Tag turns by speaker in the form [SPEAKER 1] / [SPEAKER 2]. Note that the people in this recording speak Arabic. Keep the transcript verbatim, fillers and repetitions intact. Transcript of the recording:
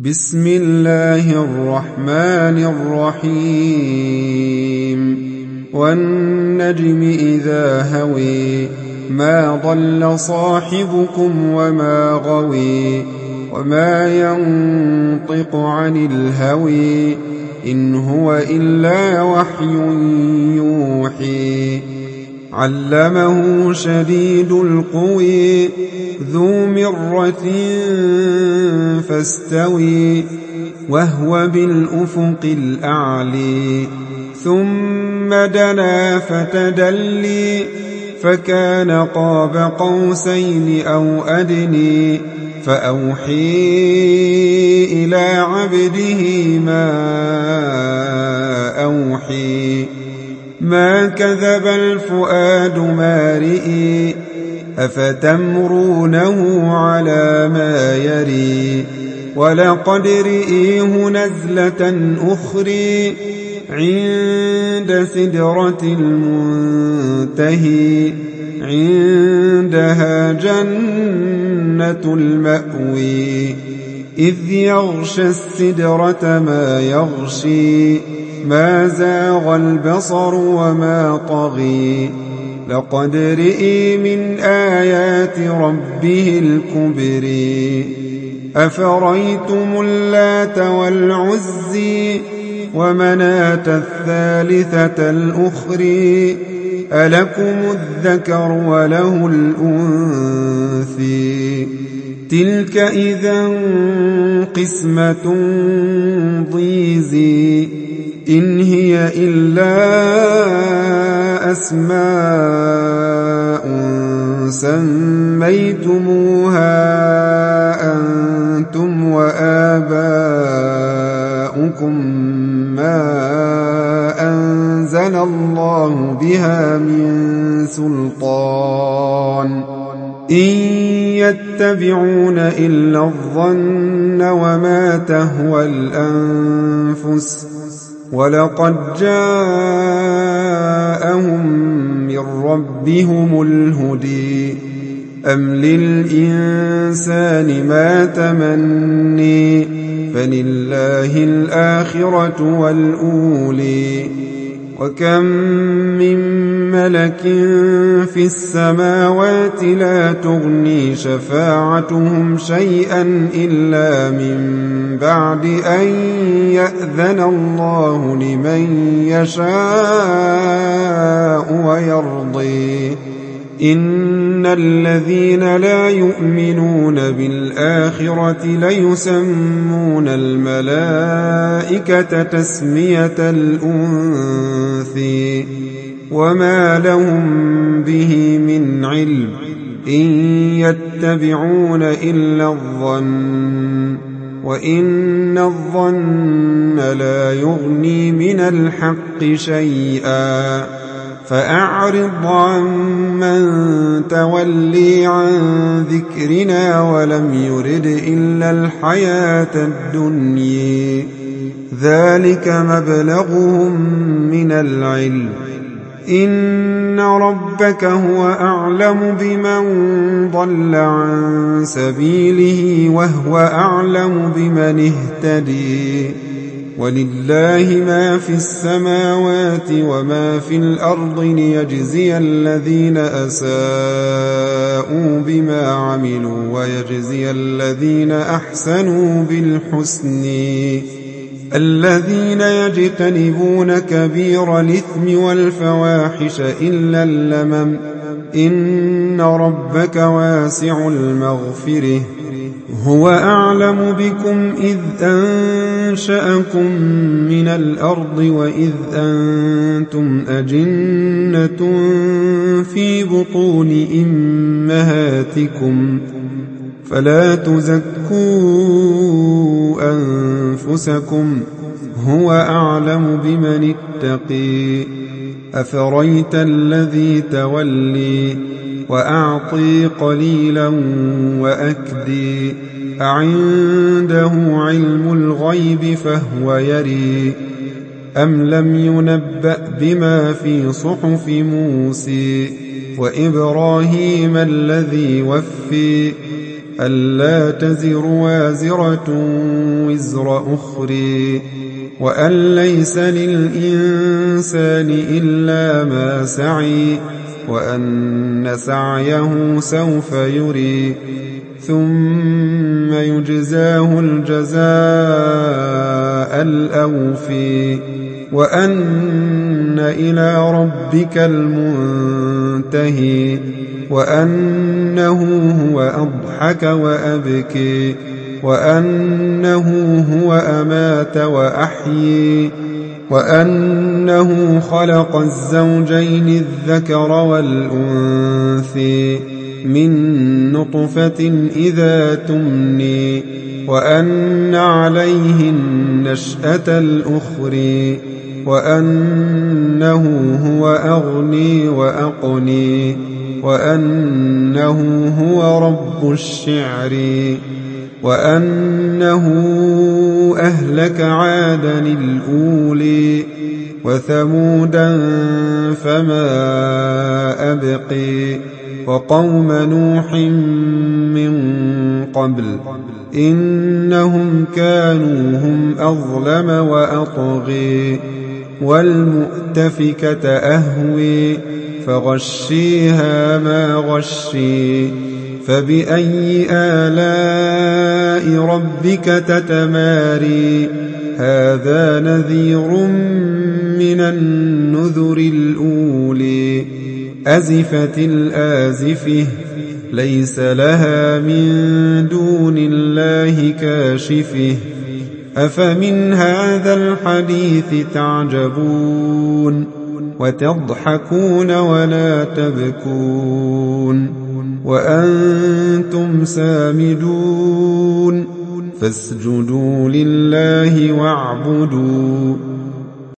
[SPEAKER 1] بسم الله الرحمن الرحيم والنجم إذا هوي ما ضل صاحبكم وما غوي وما ينطق عن الهوي إن هو إلا وحي يوحي علمه شديد القوي ذو مرة فاستوي وهو بالأفق الأعلي ثم دنا فتدلي فكان قاب قوسين أو أدني فأوحي إلى عبده ما أوحي ما كذب الفؤاد ما رئي أفتمرونه على ما يري ولقد رئيه نزلة أخرى عند سدرة المنتهي عندها جنة المأوي إذ يغشى السدرة ما يغشي ما زاغ البصر وما طغي لقد رئي من آيات ربه الكبر أفريتم اللات والعزي ومناة الثالثة الأخرى ألكم الذكر وله الأنثي تلك إذا قسمة ضيزي إن هي إلا أسماء سميتموها أنتم وآباؤكم ما أنزل الله بها من سلطان إن يتبعون إلا الظن وما تهوى الأنفس ولقد جاءهم من ربهم الهدي أم للإنسان ما تمني فلله الآخرة والأولي وكم من ملك في السماوات لا تغني شفاعتهم شيئا إلا من بعد أن يأذن الله لمن يشاء ويرضي إن الذين لا يؤمنون بالآخرة ليسمون الملائكة تسمية الأنثى وما لهم به من علم إن يتبعون إلا الظن وإن الظن لا يغني من الحق شيئا فأعرض عن من تولي عن ذكرنا ولم يرد إلا الحياة الدنيا ذلك مبلغهم من العلم إن ربك هو أعلم بمن ضل عن سبيله وهو أعلم بمن اهتدي ولله ما في السماوات وما في الأرض ليجزي الذين أساءوا بما عملوا ويجزي الذين أحسنوا بالحسن الذين يجتنبون كبير الإثم والفواحش إلا اللمم إن ربك واسع المغفرة هو أعلم بكم إذ أنشأكم من الأرض وإذ أنتم أجنة في بطون أمهاتكم فلا تزكوا أنفسكم هو أعلم بمن اتقي أفريت الذي تولي وأعطي قليلا وأكدي أعنده علم الغيب فهو يري أم لم ينبأ بما في صحف موسى وإبراهيم الذي وفي ألا تزر وازرة وزر أخرى وأن ليس للإنسان إلا ما سعي وأن سعيه سوف يري ثم يجزاه الجزاء الأوفي وأن إلى ربك المنتهي وأنه هو أضحك وأبكي وأنه هو أمات وأحيي وأنه خلق الزوجين الذكر والأنثي من نطفة إذا تمني وأن عليه النشأة الأخرى وأنه هو أغني وأقني وأنه هو رب الشعر وأنه أهلك عادا الأولي وثمودا فما أبقي وقوم نوح من قبل إنهم كانوا هم أظلم وأطغي والمؤتفكة أهوي فغشيها ما غشي فبأي آلاء ربك تتماري هذا نذير من النذر الأولي أزفت الآزفة ليس لها من دون الله كاشفة أفمن هذا الحديث تعجبون وتضحكون ولا تبكون وأنتم سامدون فاسجدوا لله واعبدوا